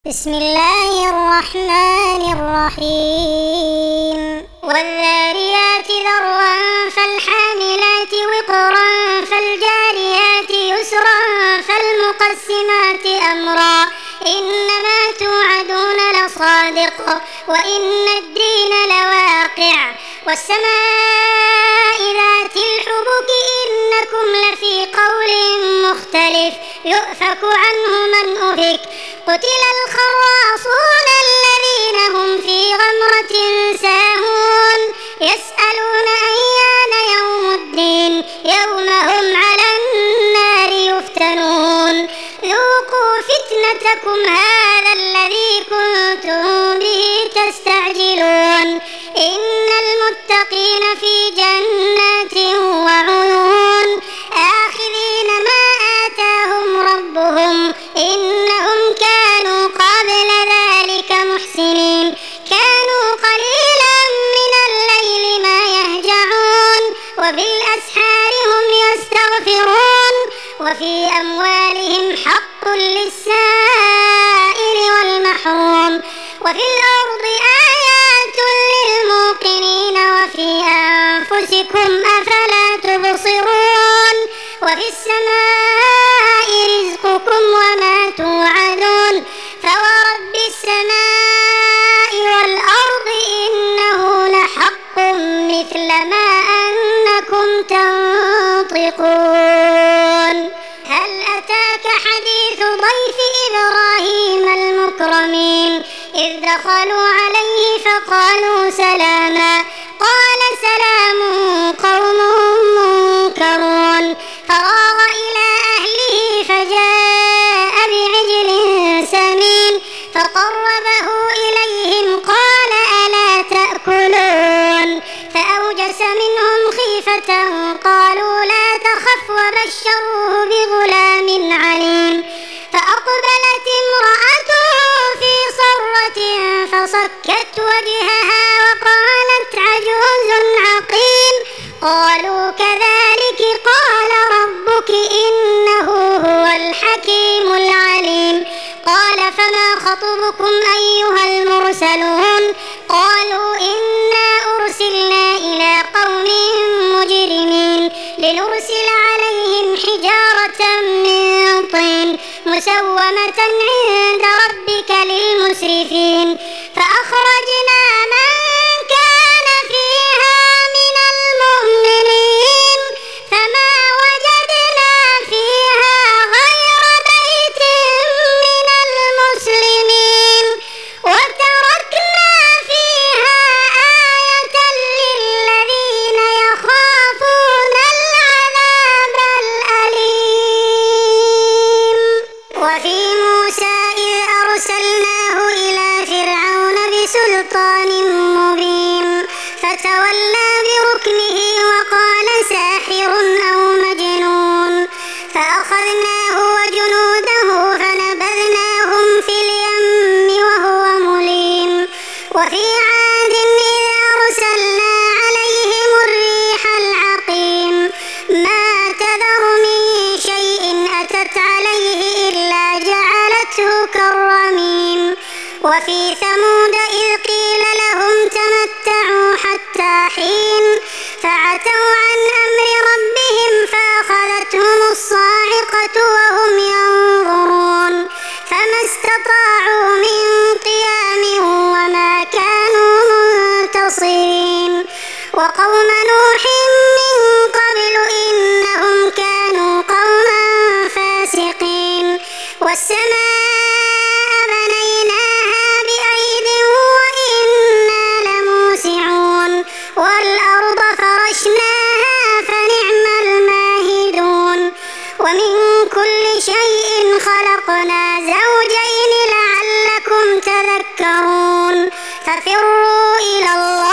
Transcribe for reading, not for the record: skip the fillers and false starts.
بسم الله الرحمن الرحيم والذاريات ذروا فالحاملات وقرا فالجاريات يسرا فالمقسمات أمرا إنما توعدون لصادق وإن الدين لواقع والسماء ذات الحبك إنكم لفي قول مختلف يؤفك عنه من أفك قتل الخراصون الذين هم في غمرة ساهون يسألون أيان يوم الدين يوم هم على النار يفتنون ذوقوا فتنتكم هذا الذي كنتم به تستعجلون إن المتقين في جنات وعيون آخذين ما آتاهم ربهم إنهم كانوا قبل ذلك محسنين كانوا قليلا من الليل ما يهجعون وبالأسحار هم يستغفرون وفي أموالهم حق للسائل والمحروم وفي الأرض آيات للموقنين وفي أنفسكم أفلا تبصرون وفي السماء رزقكم وما توعدون فورب السماء والأرض إنه لحق مثل ما أنكم تنطقون هل أتاك حديث ضيف إبراهيم المكرمين إذ دخلوا عليه فقالوا سلاما قال سلام قوم منكرون فراغ إلى أهله فجاء بعجل سمين فقربه إليهم قال ألا تأكلون فأوجس منهم خيفة قالوا لا تخف وبشروه بغلام عليم فأقبلت امرأته في صرة فصكت وجهها وقالت عجوز عقيم قالوا كذلك قال ربك إنه هو الحكيم العليم قال فما خطبكم أيها المرسلون قالوا إنا أرسلنا إلى قوم مجرمين لنرسل عليهم حجارة من طين مسومة عند ربك للمسرفين فأخرجنا من كان فيها من المؤمنين فما وجدنا فيها غير بيت من المسلمين وتركنا فيها آية للذين يخافون العذاب الأليم وفي موسى إذ أرسلناه إلى فرعون بسلطان مبين فتولى بركنه وقال ساحر أو مجنون فأخذناه وجنوده فنبذناهم في اليم وهو مليم وفي عاد إذ أرسلنا عليهم الريح العقيم ما تذر من شيء أتت عليه إلا جعلته كالرميم وفي ثمود إذ قيل لهم تمتعوا حتى حين فعتوا عن أمر ربهم فأخذتهم الصاعقة وهم ينظرون فما استطاعوا من قيام وما كانوا منتصرين وقوم نوح من قبل إنهم كانوا قوما فاسقين والسماء بنيناها بأيد وإنا لموسعون والأرض فرشناها فنعم الماهدون ومن كل شيء خلقنا زوجين لعلكم تذكرون ففروا إلى الله